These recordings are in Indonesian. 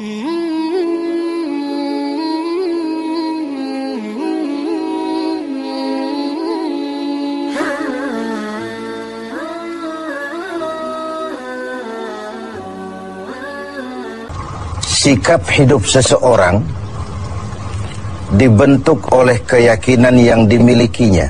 Sikap hidup seseorang dibentuk oleh keyakinan yang dimilikinya.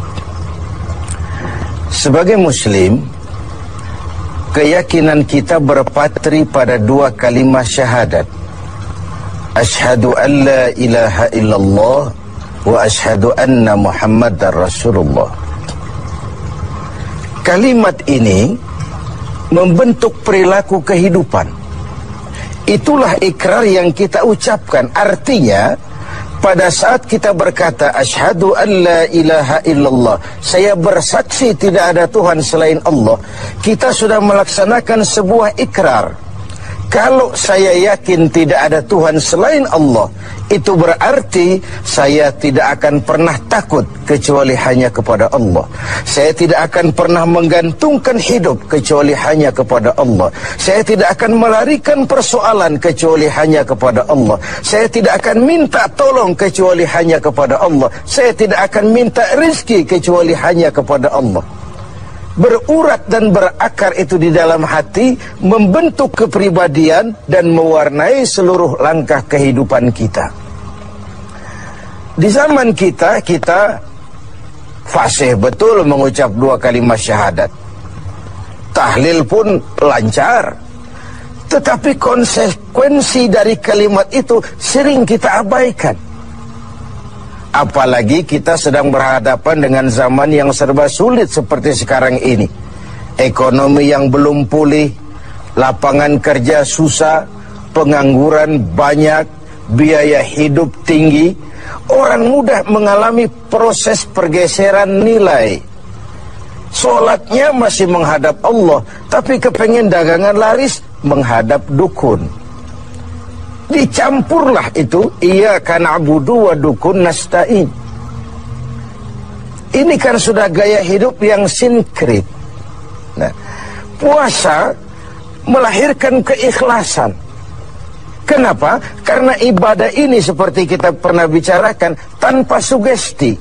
Sebagai muslim, keyakinan kita berpatri pada dua kalimat syahadat. Asyhadu an la ilaha illallah wa asyhadu anna Muhammadar Rasulullah. Kalimat ini membentuk perilaku kehidupan. Itulah ikrar yang kita ucapkan. Artinya, pada saat kita berkata asyhadu an la ilaha illallah, saya bersaksi tidak ada Tuhan selain Allah, kita sudah melaksanakan sebuah ikrar. Kalau saya yakin tidak ada Tuhan selain Allah, itu berarti saya tidak akan pernah takut kecuali hanya kepada Allah. Saya tidak akan pernah menggantungkan hidup kecuali hanya kepada Allah. Saya tidak akan melarikan persoalan kecuali hanya kepada Allah. Saya tidak akan minta tolong kecuali hanya kepada Allah. Saya tidak akan minta rezeki kecuali hanya kepada Allah. Berurat dan berakar itu di dalam hati, membentuk kepribadian dan mewarnai seluruh langkah kehidupan kita. Di zaman kita fasih betul mengucap dua kalimat syahadat. Tahlil pun lancar. Tetapi konsekuensi dari kalimat itu sering kita abaikan. Apalagi kita sedang berhadapan dengan zaman yang serba sulit seperti sekarang ini. Ekonomi yang belum pulih, lapangan kerja susah, pengangguran banyak, biaya hidup tinggi. Orang mudah mengalami proses pergeseran nilai. Sholatnya masih menghadap Allah, tapi kepengen dagangan laris menghadap dukun. Dicampurlah itu, iyyaka na'budu wa dukun nasta'in. Ini kan sudah gaya hidup yang sinkrit. Nah, puasa melahirkan keikhlasan. Kenapa? Karena ibadah ini seperti kita pernah bicarakan tanpa sugesti.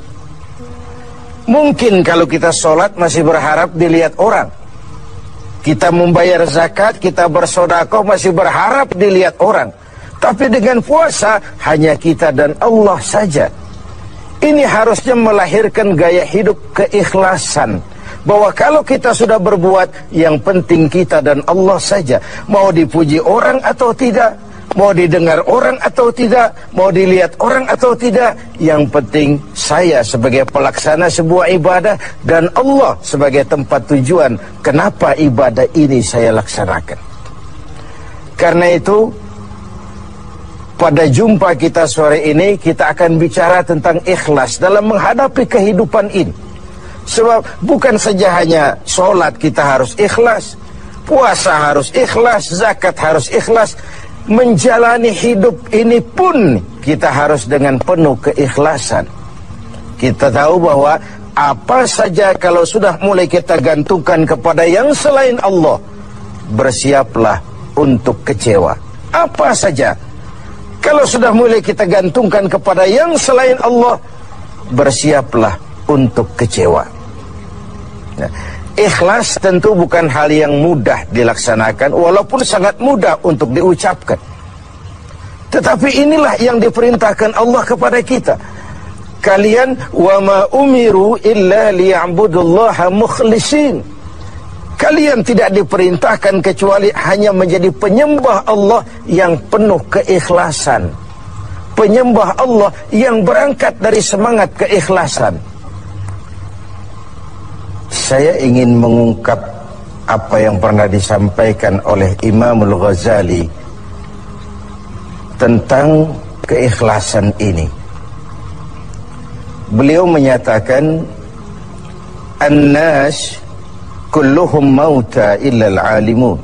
Mungkin kalau kita sholat masih berharap dilihat orang. Kita membayar zakat, kita bersedekah masih berharap dilihat orang. Tapi dengan puasa hanya kita dan Allah saja. Ini harusnya melahirkan gaya hidup keikhlasan. Bahwa kalau kita sudah berbuat, yang penting kita dan Allah saja. Mau dipuji orang atau tidak, mau didengar orang atau tidak, mau dilihat orang atau tidak, yang penting saya sebagai pelaksana sebuah ibadah dan Allah sebagai tempat tujuan kenapa ibadah ini saya laksanakan. Karena itu, pada jumpa kita sore ini, kita akan bicara tentang ikhlas dalam menghadapi kehidupan ini. Sebab bukan saja hanya sholat kita harus ikhlas, puasa harus ikhlas, zakat harus ikhlas. Menjalani hidup ini pun kita harus dengan penuh keikhlasan. Kita tahu bahwa apa saja kalau sudah mulai kita gantungkan kepada yang selain Allah, bersiaplah untuk kecewa. Apa saja kalau sudah mulai kita gantungkan kepada yang selain Allah, bersiaplah untuk kecewa. Nah, ikhlas tentu bukan hal yang mudah dilaksanakan, walaupun sangat mudah untuk diucapkan. Tetapi inilah yang diperintahkan Allah kepada kita. Kalian wa ma umiru illa liya'budullaha mukhlisin. Kalian tidak diperintahkan kecuali hanya menjadi penyembah Allah yang penuh keikhlasan. Penyembah Allah yang berangkat dari semangat keikhlasan. Saya ingin mengungkap apa yang pernah disampaikan oleh Imamul Ghazali tentang keikhlasan ini. Beliau menyatakan, An-nas kulluhum mauta illa al-alimun,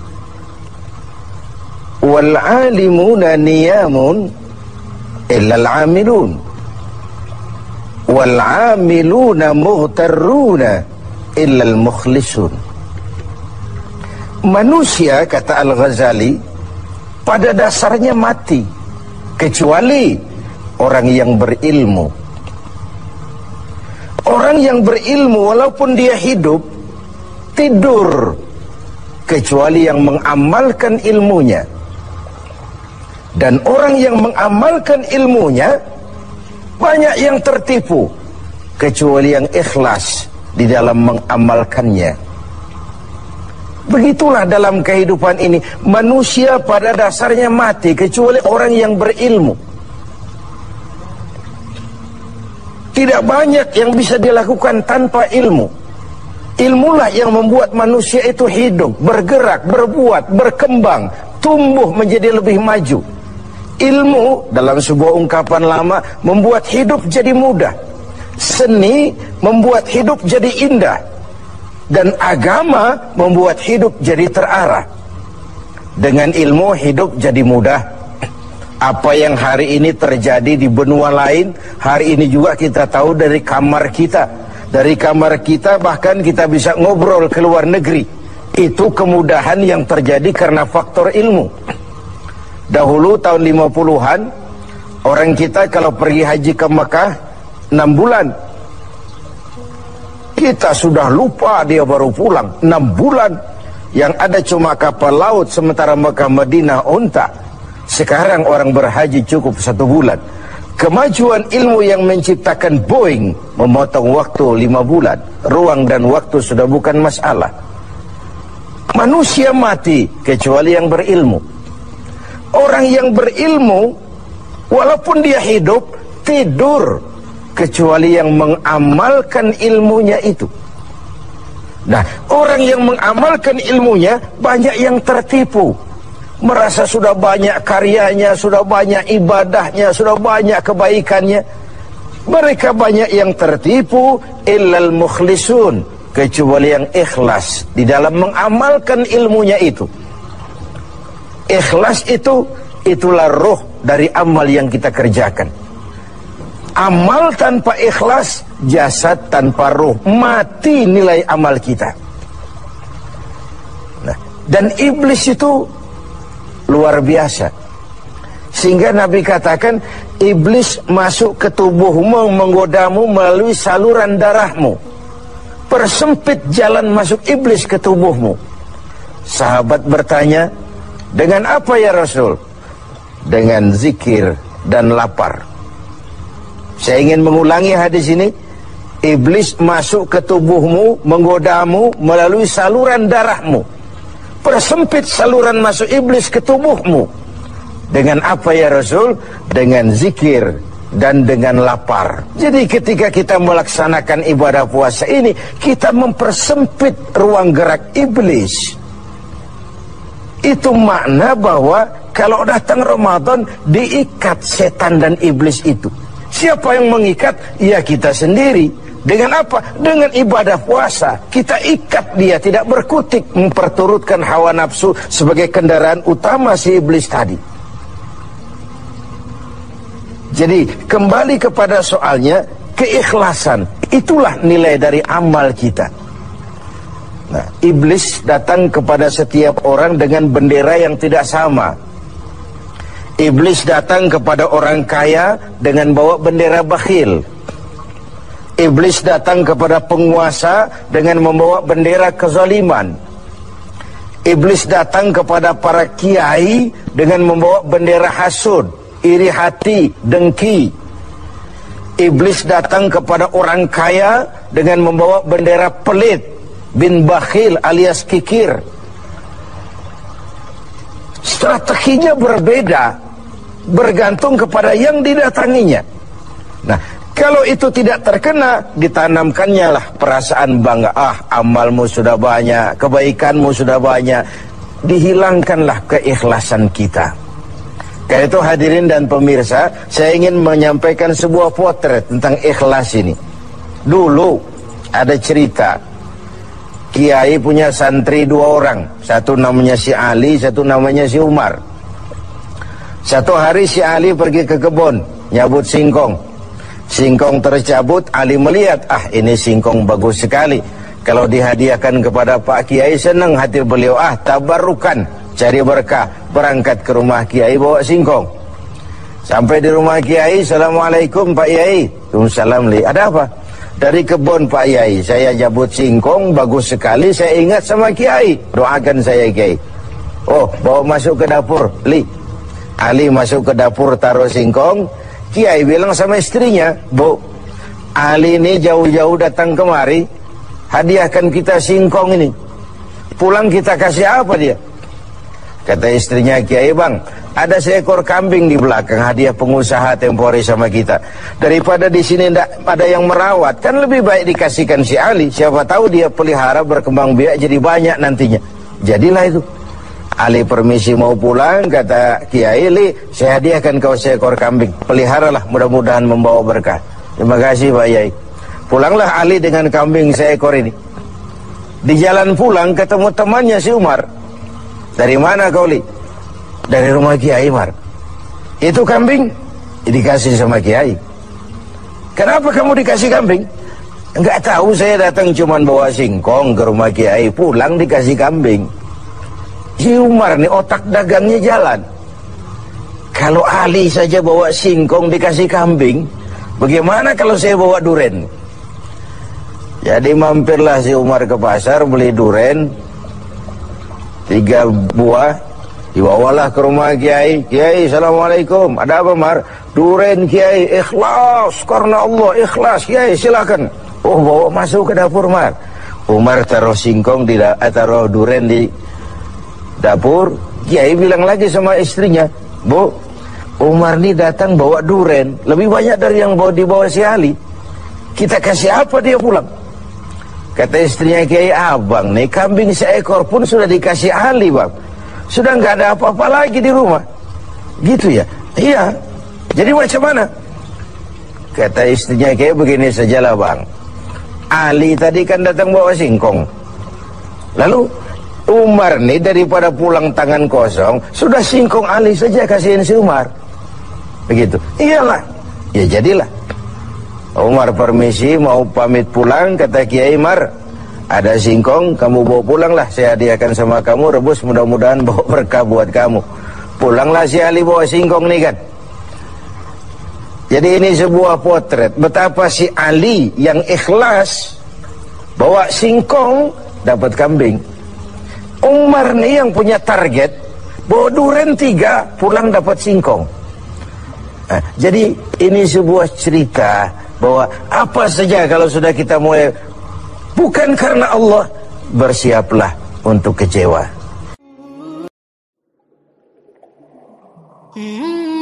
wal-alimuna niyamun illa al-amilun, wal-amiluna mughtarruna illa al-mukhlisun. Manusia, kata Al-Ghazali, pada dasarnya mati, kecuali orang yang berilmu. Orang yang berilmu walaupun dia hidup, tidur, kecuali yang mengamalkan ilmunya. Dan orang yang mengamalkan ilmunya, banyak yang tertipu, kecuali yang ikhlas di dalam mengamalkannya. Begitulah dalam kehidupan ini, manusia pada dasarnya mati, kecuali orang yang berilmu. Tidak banyak yang bisa dilakukan tanpa ilmu. Ilmulah yang membuat manusia itu hidup, bergerak, berbuat, berkembang, tumbuh menjadi lebih maju. Ilmu dalam sebuah ungkapan lama membuat hidup jadi mudah. Seni membuat hidup jadi indah. Dan agama membuat hidup jadi terarah. Dengan ilmu hidup jadi mudah. Apa yang hari ini terjadi di benua lain, hari ini juga kita tahu dari kamar kita. Dari kamar kita bahkan kita bisa ngobrol ke luar negeri. Itu kemudahan yang terjadi karena faktor ilmu. Dahulu tahun 50-an, orang kita kalau pergi haji ke Mekah 6 bulan. Kita sudah lupa dia baru pulang 6 bulan. Yang ada cuma kapal laut, sementara Mekah Madinah unta. Sekarang orang berhaji cukup 1 bulan. Kemajuan ilmu yang menciptakan Boeing memotong waktu 5 bulan. Ruang dan waktu sudah bukan masalah. Manusia mati kecuali yang berilmu. Orang yang berilmu walaupun dia hidup, tidur, kecuali yang mengamalkan ilmunya itu. Nah, orang yang mengamalkan ilmunya banyak yang tertipu. Merasa sudah banyak karyanya, sudah banyak ibadahnya, sudah banyak kebaikannya. Mereka banyak yang tertipu, illal mukhlisun, kecuali yang ikhlas di dalam mengamalkan ilmunya itu. Ikhlas itu, itulah roh dari amal yang kita kerjakan. Amal tanpa ikhlas, jasad tanpa roh, mati nilai amal kita. Nah, dan iblis itu luar biasa. Sehingga Nabi katakan, iblis masuk ke tubuhmu, menggodamu melalui saluran darahmu. Persempit jalan masuk iblis ke tubuhmu. Sahabat bertanya, dengan apa ya Rasul? Dengan zikir dan lapar. Saya ingin mengulangi hadis ini. Iblis masuk ke tubuhmu, menggodamu melalui saluran darahmu. Persempit saluran masuk iblis ke tubuhmu. Dengan apa ya Rasul? Dengan zikir dan dengan lapar. Jadi ketika kita melaksanakan ibadah puasa ini, kita mempersempit ruang gerak iblis. Itu makna bahwa kalau datang Ramadan, diikat setan dan iblis itu. Siapa yang mengikat? Ya kita sendiri. Dengan apa? Dengan ibadah puasa. Kita ikat dia, tidak berkutik, memperturutkan hawa nafsu sebagai kendaraan utama si iblis tadi. Jadi kembali kepada soalnya, keikhlasan. Itulah nilai dari amal kita. Nah, iblis datang kepada setiap orang dengan bendera yang tidak sama. Iblis datang kepada orang kaya dengan bawa bendera bakhil. Iblis datang kepada penguasa dengan membawa bendera kezaliman. Iblis datang kepada para kiai dengan membawa bendera hasud, iri hati, dengki. Iblis datang kepada orang kaya dengan membawa bendera pelit, bin bakhil alias kikir. Strateginya berbeda, bergantung kepada yang didatanginya. Nah, kalau itu tidak terkena, ditanamkannya lah perasaan bangga. Amalmu sudah banyak, kebaikanmu sudah banyak. Dihilangkanlah keikhlasan kita. Karena itu hadirin dan pemirsa, saya ingin menyampaikan sebuah potret tentang ikhlas ini. Dulu ada cerita, kiai punya santri 2 orang. Satu namanya si Ali, satu namanya si Umar. Satu hari si Ali pergi ke kebun, nyabut singkong. Singkong tercabut, Ali melihat, ini singkong bagus sekali. Kalau dihadiahkan kepada Pak Kiai, senang hati beliau, tabarukan, cari berkah, berangkat ke rumah Kiai bawa singkong. Sampai di rumah Kiai, Assalamualaikum Pak Yai. Waalaikumsalam. Ada apa? Dari kebun Pak Yai, saya jabut singkong, bagus sekali, saya ingat sama Kiai, doakan saya Kiai. Oh, bawa masuk ke dapur, Ali masuk ke dapur, taruh singkong. Kiai bilang sama istrinya, Bu, Ali ini jauh-jauh datang kemari, hadiahkan kita singkong ini. Pulang kita kasih apa dia? Kata istrinya Kiai, Bang, ada seekor kambing di belakang, hadiah pengusaha temporary sama kita. Daripada di sini tidak ada yang merawat, kan lebih baik dikasihkan si Ali. Siapa tahu dia pelihara berkembang biak jadi banyak nantinya. Jadilah itu. Ali permisi mau pulang, kata Kiai, saya hadiahkan kau seekor kambing, peliharalah, mudah-mudahan membawa berkah. Terima kasih Pak Yai. Pulanglah Ali dengan kambing seekor ini. Di jalan pulang ketemu temannya si Umar. Dari mana kau, Dari rumah Kiai, Mar. Itu kambing dikasih sama Kiai. Kenapa kamu dikasih kambing? Enggak tahu, saya datang cuman bawa singkong ke rumah Kiai, pulang dikasih kambing. Si Umar nih otak dagangnya jalan. Kalau Ali saja bawa singkong dikasih kambing, bagaimana kalau saya bawa duren? Jadi mampirlah si Umar ke pasar beli duren 3 buah, dibawalah ke rumah Kiai. Kiai, Assalamualaikum. Ada apa, Mar? Duren Kiai, ikhlas karena Allah, ikhlas Kiai, silakan. Oh, bawa masuk ke dapur, Mar. Umar taruh singkong taruh duren di dapur. Kiai bilang lagi sama istrinya, Bu, Umar ini datang bawa duren lebih banyak dari yang dibawa si Ali. Kita kasih apa dia pulang? Kata istrinya Kiai, Abang nih kambing seekor pun sudah dikasih Ali, Bang. Sudah nggak ada apa-apa lagi di rumah. Gitu ya? Iya. Jadi macam mana? Kata istrinya Kiai, begini sajalah, Bang. Ali tadi kan datang bawa singkong. Lalu Umar nih daripada pulang tangan kosong, sudah singkong Ali saja kasihin si Umar. Begitu. Iyalah. Ya jadilah. Umar permisi mau pamit pulang, kata Kiai, Mar, ada singkong, kamu bawa pulanglah, saya hadiahkan sama kamu, rebus, mudah-mudahan bawa berkah buat kamu. Pulanglah si Ali bawa singkong nih kan. Jadi ini sebuah potret betapa si Ali yang ikhlas bawa singkong dapat kambing. Umar nih yang punya target bawa duren 3, pulang dapat singkong. Nah, jadi ini sebuah cerita bahwa apa saja kalau sudah kita mulai bukan karena Allah, bersiaplah untuk kecewa.